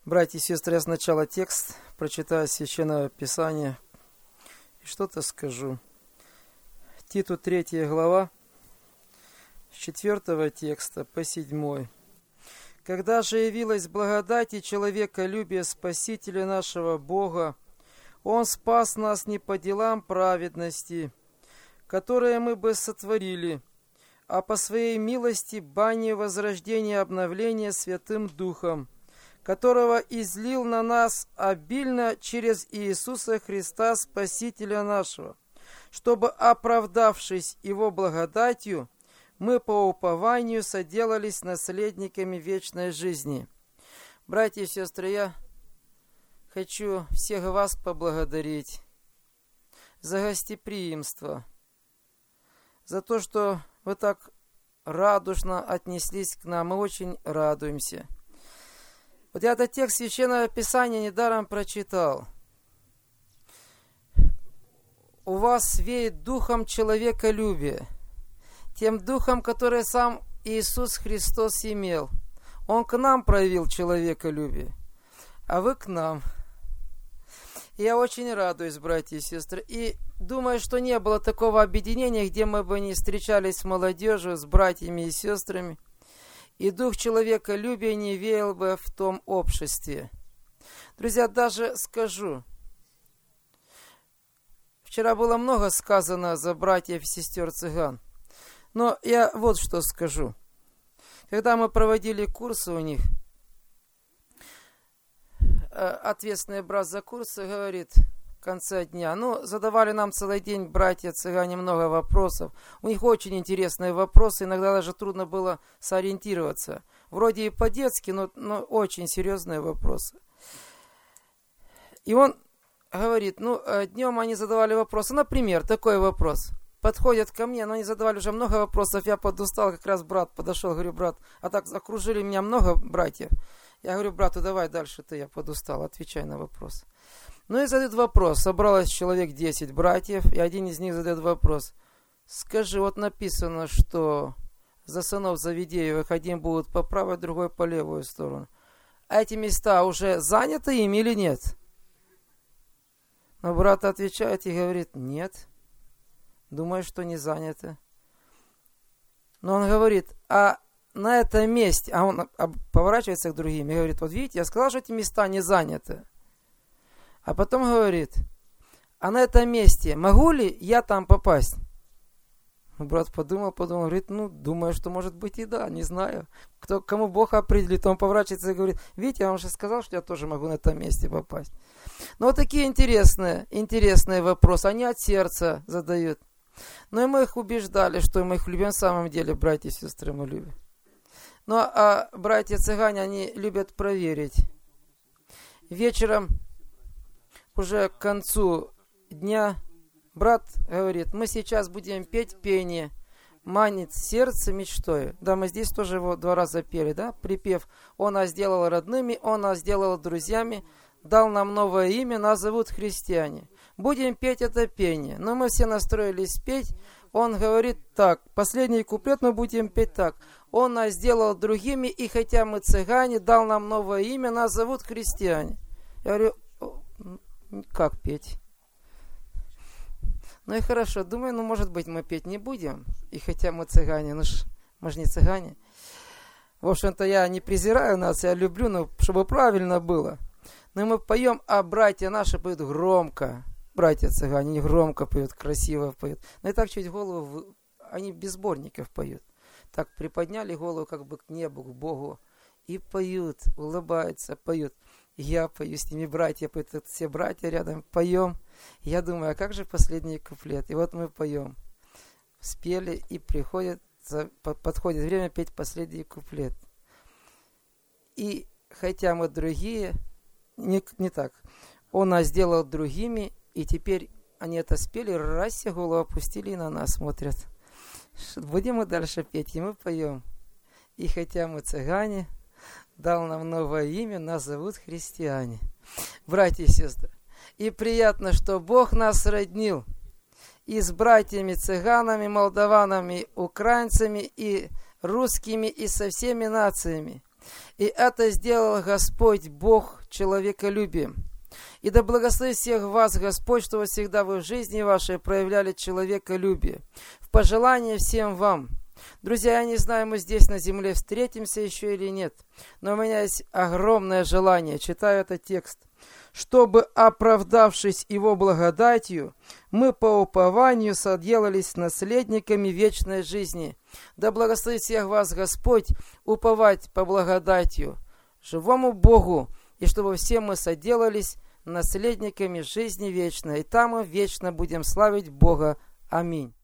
Братья и сестры, я сначала текст прочитаю Священного Писания и что-то скажу. Титу 3 глава, с 4 текста по 7. «Когда же явилась благодать и человеколюбие Спасителя нашего Бога, Он спас нас не по делам праведности, которые мы бы сотворили, а по Своей милости бани возрождения и обновления Святым Духом, которого излил на нас обильно через Иисуса Христа, Спасителя нашего, чтобы, оправдавшись Его благодатью, мы по упованию соделались наследниками вечной жизни». Братья и сестры, я хочу всех вас поблагодарить за гостеприимство, за то, что вы так радушно отнеслись к нам. Мы очень радуемся. Вот я этот текст Священного Писания недаром прочитал. У вас веет духом человеколюбия, тем духом, который сам Иисус Христос имел. Он к нам проявил человеколюбие, а вы к нам. И я очень радуюсь, братья и сестры, и думаю, что не было такого объединения, где мы бы не встречались с молодежью, с братьями и сестрами, и дух человеколюбия не веял бы в том обществе. Друзья, даже скажу, вчера было много сказано за братьев и сестер цыган, но я вот что скажу. Когда мы проводили курсы у них, ответственный брат за курсы говорит в конце дня, задавали нам целый день братья цыгане много вопросов. У них очень интересные вопросы, иногда даже трудно было сориентироваться. Вроде и по-детски, но очень серьезные вопросы. И он говорит, днем они задавали вопросы. Например, такой вопрос. Подходят ко мне, но они задавали уже много вопросов, я подустал, как раз брат подошел, говорю, брат, а так окружили меня много братьев. Я говорю, брату, давай дальше ты, я подустал, отвечай на вопрос. И задают вопрос, собралось человек 10 братьев, и один из них задает вопрос. Скажи, вот написано, что за сынов Завидеевых один будут по правой, другой по левую сторону. А эти места уже заняты им или нет? Но брат отвечает и говорит, нет. Думаю, что не заняты. Но он говорит, а на этом месте, а он поворачивается к другим и говорит, вот видите, я сказал, что эти места не заняты. А потом говорит, а на этом месте могу ли я там попасть? Брат подумал, говорит, думаю, что может быть и да, не знаю. Кому Бог определит, он поворачивается и говорит, видите, я вам же сказал, что я тоже могу на этом месте попасть. Но вот такие интересные вопросы, они от сердца задают. И мы их убеждали, что мы их любим, в самом деле, братья и сестры, мы любим. А братья-цыгане, они любят проверить. Вечером, уже к концу дня, брат говорит, мы сейчас будем петь пение «Манит сердце мечтой». Да, мы здесь тоже его 2 раза пели, да, припев «Он нас сделал родными, Он нас сделал друзьями, дал нам новое имя, нас зовут христиане». Будем петь это пение. Но мы все настроились петь. Он говорит так, последний куплет мы будем петь так. Он нас сделал другими, и хотя мы цыгане, дал нам новое имя, нас зовут христиане. Я говорю, как петь? И хорошо, думаю, может быть, мы петь не будем. И хотя мы цыгане, мы же не цыгане. В общем-то, я не презираю нас, я люблю, чтобы правильно было. Но мы поем, а братья наши поют громко. Братья цыгане, они громко поют, красиво поют. И так чуть голову, они без сборников поют. Так приподняли голову как бы к небу, к Богу. И поют, улыбаются, поют. И я пою, с ними братья поют, все братья рядом, поем. И я думаю, а как же последний куплет? И вот мы поем. Спели, и подходит время петь последний куплет. И хотя мы другие, не так. Он нас сделал другими, и теперь они это спели, раз голову опустили и на нас смотрят. Будем мы дальше петь, и мы поем. И хотя мы цыгане, дал нам новое имя, нас зовут христиане. Братья и сестры, и приятно, что Бог нас роднил и с братьями цыганами, молдаванами, украинцами, и русскими, и со всеми нациями. И это сделал Господь Бог человеколюбием. И да благословит всех вас Господь, что всегда вы в жизни вашей проявляли человеколюбие. В пожелание всем вам. Друзья, я не знаю, мы здесь на земле встретимся еще или нет, но у меня есть огромное желание, читаю этот текст, чтобы, оправдавшись Его благодатью, мы по упованию соделались наследниками вечной жизни. Да благословит всех вас Господь уповать по благодатью живому Богу, и чтобы все мы соделались наследниками жизни вечной, и там мы вечно будем славить Бога. Аминь.